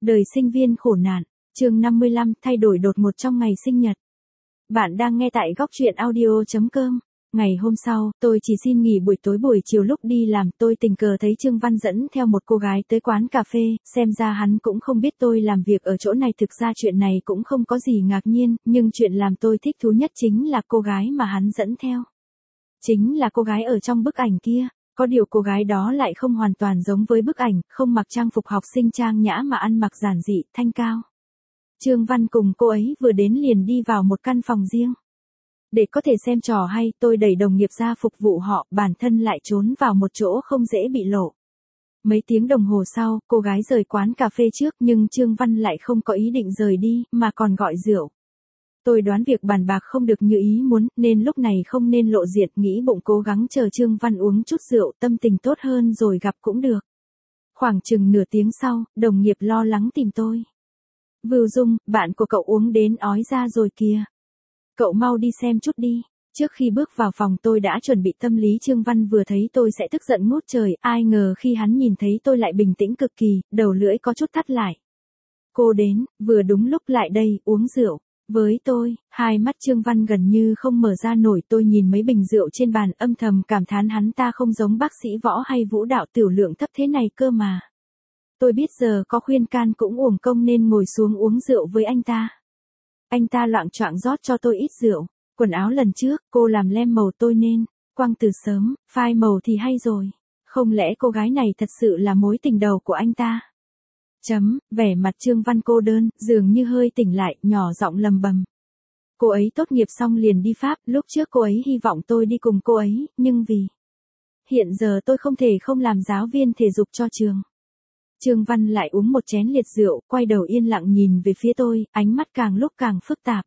Đời sinh viên khổ nạn, chương 55, thay đổi đột ngột trong ngày sinh nhật. Bạn đang nghe tại góc truyện audio.com. Ngày hôm sau, tôi chỉ xin nghỉ buổi tối buổi chiều lúc đi làm, tôi tình cờ thấy Trương Văn dẫn theo một cô gái tới quán cà phê, xem ra hắn cũng không biết tôi làm việc ở chỗ này, thực ra chuyện này cũng không có gì ngạc nhiên, nhưng chuyện làm tôi thích thú nhất chính là cô gái mà hắn dẫn theo. Chính là cô gái ở trong bức ảnh kia. Có điều cô gái đó lại không hoàn toàn giống với bức ảnh, không mặc trang phục học sinh trang nhã mà ăn mặc giản dị, thanh cao. Trương Văn cùng cô ấy vừa đến liền đi vào một căn phòng riêng. Để có thể xem trò hay, tôi đẩy đồng nghiệp ra phục vụ họ, bản thân lại trốn vào một chỗ không dễ bị lộ. Mấy tiếng đồng hồ sau, cô gái rời quán cà phê trước, nhưng Trương Văn lại không có ý định rời đi, mà còn gọi rượu. Tôi đoán việc bàn bạc không được như ý muốn, nên lúc này không nên lộ diện, nghĩ bụng cố gắng chờ Trương Văn uống chút rượu, tâm tình tốt hơn rồi gặp cũng được. Khoảng chừng nửa tiếng sau, đồng nghiệp lo lắng tìm tôi. Vưu Dung, bạn của cậu uống đến ói ra rồi kìa. Cậu mau đi xem chút đi. Trước khi bước vào phòng tôi đã chuẩn bị tâm lý, Trương Văn vừa thấy tôi sẽ tức giận ngút trời, ai ngờ khi hắn nhìn thấy tôi lại bình tĩnh cực kỳ, đầu lưỡi có chút thắt lại. Cô đến, vừa đúng lúc lại đây, uống rượu. Với tôi, hai mắt Trương Văn gần như không mở ra nổi, tôi nhìn mấy bình rượu trên bàn âm thầm cảm thán hắn ta không giống bác sĩ võ hay vũ đạo tiểu lượng thấp thế này cơ mà. Tôi biết giờ có khuyên can cũng uổng công nên ngồi xuống uống rượu với anh ta. Anh ta loạng choạng rót cho tôi ít rượu. Quần áo lần trước cô làm lem màu tôi nên quăng từ sớm, phai màu thì hay rồi. Không lẽ cô gái này thật sự là mối tình đầu của anh ta? Vẻ mặt Trương Văn cô đơn, dường như hơi tỉnh lại, nhỏ giọng lầm bầm. Cô ấy tốt nghiệp xong liền đi Pháp, lúc trước cô ấy hy vọng tôi đi cùng cô ấy, nhưng vì hiện giờ tôi không thể không làm giáo viên thể dục cho trường. Trương Văn lại uống một chén liệt rượu, quay đầu yên lặng nhìn về phía tôi, ánh mắt càng lúc càng phức tạp.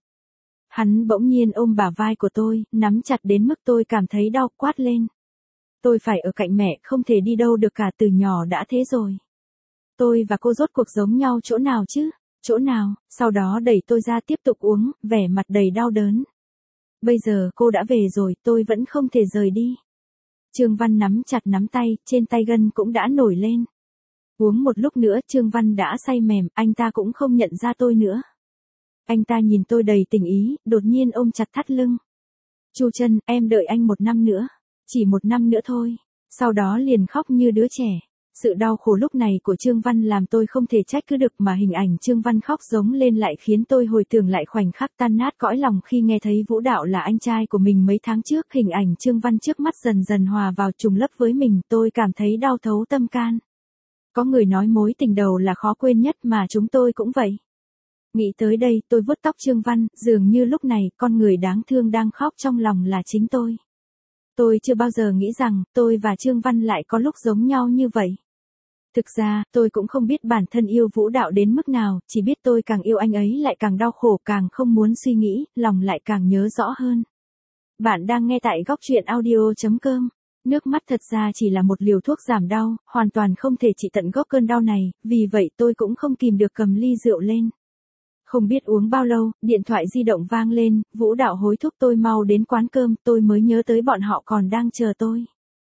Hắn bỗng nhiên ôm bả vai của tôi, nắm chặt đến mức tôi cảm thấy đau, quát lên. Tôi phải ở cạnh mẹ, không thể đi đâu được cả, từ nhỏ đã thế rồi. Tôi và cô rốt cuộc giống nhau chỗ nào chứ? Chỗ nào? Sau đó đẩy tôi ra tiếp tục uống, vẻ mặt đầy đau đớn. Bây giờ cô đã về rồi, tôi vẫn không thể rời đi. Trương Văn nắm chặt nắm tay, trên tay gân cũng đã nổi lên. Uống một lúc nữa Trương Văn đã say mềm, anh ta cũng không nhận ra tôi nữa. Anh ta nhìn tôi đầy tình ý, đột nhiên ôm chặt thắt lưng. Chu Chân, em đợi anh 1 năm nữa. Chỉ 1 năm nữa thôi. Sau đó liền khóc như đứa trẻ. Sự đau khổ lúc này của Trương Văn làm tôi không thể trách cứ được, mà hình ảnh Trương Văn khóc giống lên lại khiến tôi hồi tưởng lại khoảnh khắc tan nát cõi lòng khi nghe thấy Vũ Đạo là anh trai của mình mấy tháng trước. Hình ảnh Trương Văn trước mắt dần dần hòa vào trùng lấp với mình, tôi cảm thấy đau thấu tâm can. Có người nói mối tình đầu là khó quên nhất, mà chúng tôi cũng vậy. Nghĩ tới đây, tôi vuốt tóc Trương Văn, dường như lúc này, con người đáng thương đang khóc trong lòng là chính tôi. Tôi chưa bao giờ nghĩ rằng, tôi và Trương Văn lại có lúc giống nhau như vậy. Thực ra, tôi cũng không biết bản thân yêu Vũ Đạo đến mức nào, chỉ biết tôi càng yêu anh ấy lại càng đau khổ, càng không muốn suy nghĩ, lòng lại càng nhớ rõ hơn. Bạn đang nghe tại góc truyện audio.com. Nước mắt thật ra chỉ là một liều thuốc giảm đau, hoàn toàn không thể trị tận gốc cơn đau này, vì vậy tôi cũng không kìm được cầm ly rượu lên. Không biết uống bao lâu, điện thoại di động vang lên, Vũ Đạo hối thúc tôi mau đến quán cơm, tôi mới nhớ tới bọn họ còn đang chờ tôi.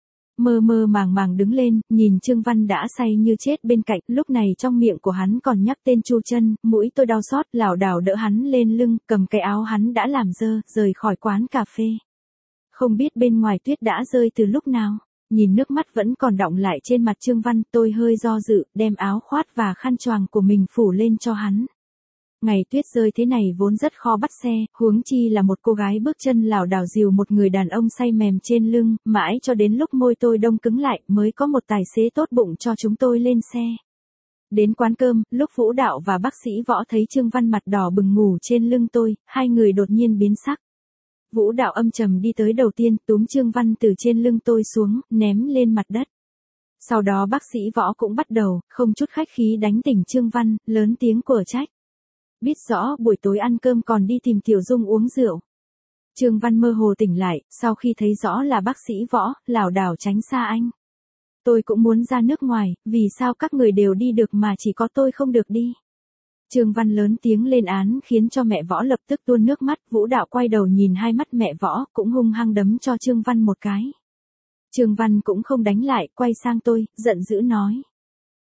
Mơ mơ màng màng đứng lên, nhìn Trương Văn đã say như chết bên cạnh, lúc này trong miệng của hắn còn nhắc tên Chu Chân, mũi tôi đau xót, lảo đảo đỡ hắn lên lưng, cầm cái áo hắn đã làm dơ, rời khỏi quán cà phê. Không biết bên ngoài tuyết đã rơi từ lúc nào, nhìn nước mắt vẫn còn đọng lại trên mặt Trương Văn, tôi hơi do dự, đem áo khoác và khăn choàng của mình phủ lên cho hắn. Ngày tuyết rơi thế này vốn rất khó bắt xe, huống chi là một cô gái bước chân lảo đảo dìu một người đàn ông say mềm trên lưng, mãi cho đến lúc môi tôi đông cứng lại mới có một tài xế tốt bụng cho chúng tôi lên xe. Đến quán cơm, lúc Vũ Đạo và bác sĩ Võ thấy Trương Văn mặt đỏ bừng ngủ trên lưng tôi, hai người đột nhiên biến sắc. Vũ Đạo âm trầm đi tới đầu tiên, túm Trương Văn từ trên lưng tôi xuống, ném lên mặt đất. Sau đó bác sĩ Võ cũng bắt đầu, không chút khách khí đánh tỉnh Trương Văn, lớn tiếng quở trách. Biết rõ buổi tối ăn cơm còn đi tìm Tiểu Dung uống rượu. Trương Văn mơ hồ tỉnh lại, sau khi thấy rõ là bác sĩ Võ, lảo đảo tránh xa anh. Tôi cũng muốn ra nước ngoài, vì sao các người đều đi được mà chỉ có tôi không được đi. Trương Văn lớn tiếng lên án khiến cho mẹ Võ lập tức tuôn nước mắt, Vũ Đạo quay đầu nhìn hai mắt mẹ Võ, cũng hung hăng đấm cho Trương Văn một cái. Trương Văn cũng không đánh lại, quay sang tôi, giận dữ nói.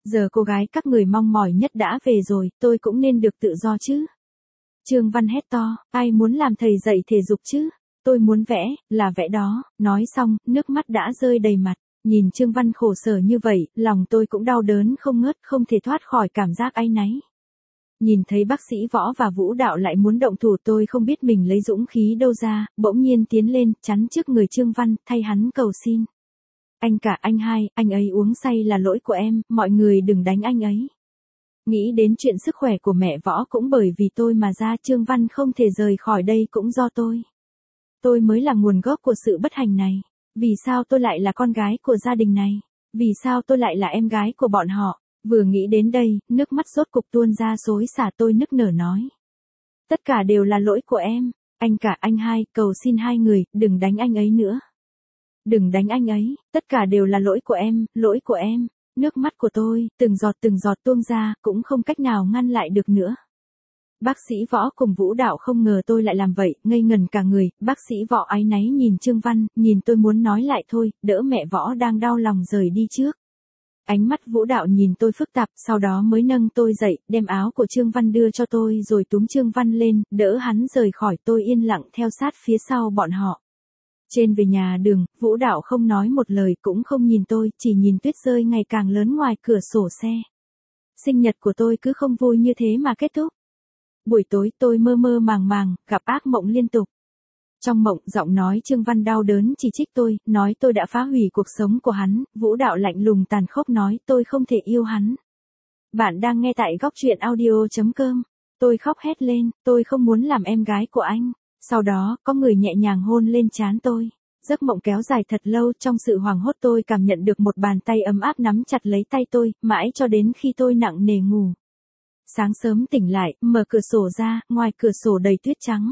Giờ cô gái các người mong mỏi nhất đã về rồi, tôi cũng nên được tự do chứ. Trương Văn hét to, ai muốn làm thầy dạy thể dục chứ? Tôi muốn vẽ, là vẽ đó. Nói xong, nước mắt đã rơi đầy mặt. Nhìn Trương Văn khổ sở như vậy, lòng tôi cũng đau đớn không ngớt, không thể thoát khỏi cảm giác áy náy. Nhìn thấy bác sĩ Võ và Vũ Đạo lại muốn động thủ, tôi không biết mình lấy dũng khí đâu ra, bỗng nhiên tiến lên, chắn trước người Trương Văn, thay hắn cầu xin. Anh cả, anh hai, anh ấy uống say là lỗi của em, mọi người đừng đánh anh ấy. Nghĩ đến chuyện sức khỏe của mẹ Võ cũng bởi vì tôi mà ra, Trương Văn không thể rời khỏi đây cũng do tôi. Tôi mới là nguồn gốc của sự bất hạnh này. Vì sao tôi lại là con gái của gia đình này? Vì sao tôi lại là em gái của bọn họ? Vừa nghĩ đến đây, nước mắt rốt cục tuôn ra xối xả, tôi nức nở nói. Tất cả đều là lỗi của em. Anh cả, anh hai, cầu xin hai người, đừng đánh anh ấy nữa. Đừng đánh anh ấy, tất cả đều là lỗi của em, lỗi của em. Nước mắt của tôi, từng giọt tuôn ra, cũng không cách nào ngăn lại được nữa. Bác sĩ Võ cùng Vũ Đạo không ngờ tôi lại làm vậy, ngây ngần cả người. Bác sĩ Võ áy náy nhìn Trương Văn, nhìn tôi muốn nói lại thôi, đỡ mẹ Võ đang đau lòng rời đi trước. Ánh mắt Vũ Đạo nhìn tôi phức tạp, sau đó mới nâng tôi dậy, đem áo của Trương Văn đưa cho tôi rồi túm Trương Văn lên, đỡ hắn rời khỏi. Tôi yên lặng theo sát phía sau bọn họ. Trên về nhà đường, Vũ Đạo không nói một lời, cũng không nhìn tôi, chỉ nhìn tuyết rơi ngày càng lớn ngoài cửa sổ xe. Sinh nhật của tôi cứ không vui như thế mà kết thúc. Buổi tối tôi mơ mơ màng màng, gặp ác mộng liên tục. Trong mộng, giọng nói Trương Văn đau đớn chỉ trích tôi, nói tôi đã phá hủy cuộc sống của hắn. Vũ Đạo lạnh lùng tàn khốc nói tôi không thể yêu hắn. Bạn đang nghe tại Góc Truyện Audio.com. Tôi khóc hét lên, tôi không muốn làm em gái của anh. Sau đó, có người nhẹ nhàng hôn lên trán tôi. Giấc mộng kéo dài thật lâu, trong sự hoảng hốt tôi cảm nhận được một bàn tay ấm áp nắm chặt lấy tay tôi, mãi cho đến khi tôi nặng nề ngủ. Sáng sớm tỉnh lại, mở cửa sổ ra, ngoài cửa sổ đầy tuyết trắng.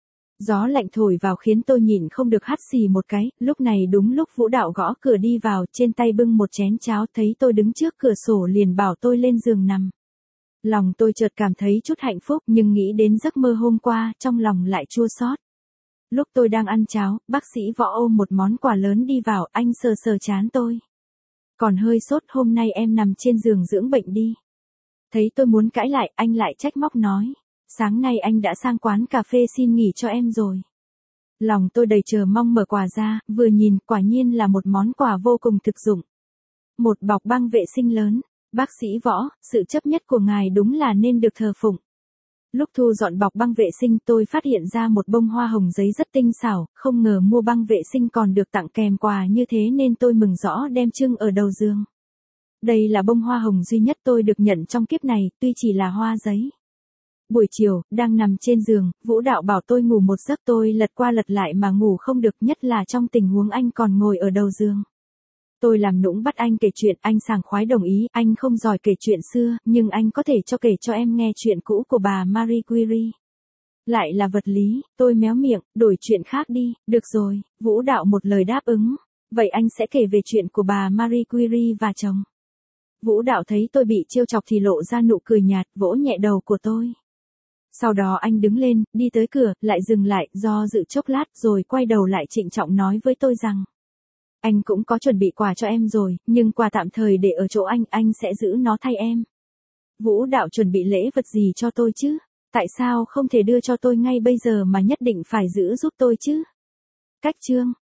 Gió lạnh thổi vào khiến tôi nhịn không được hắt xì một cái, lúc này đúng lúc Vũ Đạo gõ cửa đi vào, trên tay bưng một chén cháo, thấy tôi đứng trước cửa sổ liền bảo tôi lên giường nằm. Lòng tôi chợt cảm thấy chút hạnh phúc, nhưng nghĩ đến giấc mơ hôm qua, trong lòng lại chua xót. Lúc tôi đang ăn cháo, bác sĩ Võ ôm một món quà lớn đi vào, anh sờ sờ trán tôi. Còn hơi sốt, hôm nay em nằm trên giường dưỡng bệnh đi. Thấy tôi muốn cãi lại, anh lại trách móc nói. Sáng nay anh đã sang quán cà phê xin nghỉ cho em rồi. Lòng tôi đầy chờ mong mở quà ra, vừa nhìn, quả nhiên là một món quà vô cùng thực dụng. Một bọc băng vệ sinh lớn. Bác sĩ Võ, sự chấp nhất của ngài đúng là nên được thờ phụng. Lúc thu dọn bọc băng vệ sinh tôi phát hiện ra một bông hoa hồng giấy rất tinh xảo, không ngờ mua băng vệ sinh còn được tặng kèm quà như thế nên tôi mừng rõ đem trưng ở đầu giường. Đây là bông hoa hồng duy nhất tôi được nhận trong kiếp này, tuy chỉ là hoa giấy. Buổi chiều, đang nằm trên giường, Vũ Đạo bảo tôi ngủ một giấc, tôi lật qua lật lại mà ngủ không được, nhất là trong tình huống anh còn ngồi ở đầu giường. Tôi làm nũng bắt anh kể chuyện, anh sảng khoái đồng ý, anh không giỏi kể chuyện xưa, nhưng anh có thể kể cho em nghe chuyện cũ của bà Marie Curie. Lại là vật lý, tôi méo miệng, đổi chuyện khác đi, được rồi, Vũ Đạo một lời đáp ứng. Vậy anh sẽ kể về chuyện của bà Marie Curie và chồng. Vũ Đạo thấy tôi bị trêu chọc thì lộ ra nụ cười nhạt, vỗ nhẹ đầu của tôi. Sau đó anh đứng lên, đi tới cửa, lại dừng lại, do dự chốc lát rồi quay đầu lại trịnh trọng nói với tôi rằng. Anh cũng có chuẩn bị quà cho em rồi, nhưng quà tạm thời để ở chỗ anh sẽ giữ nó thay em. Vũ Đạo chuẩn bị lễ vật gì cho tôi chứ? Tại sao không thể đưa cho tôi ngay bây giờ mà nhất định phải giữ giúp tôi chứ? Cách chương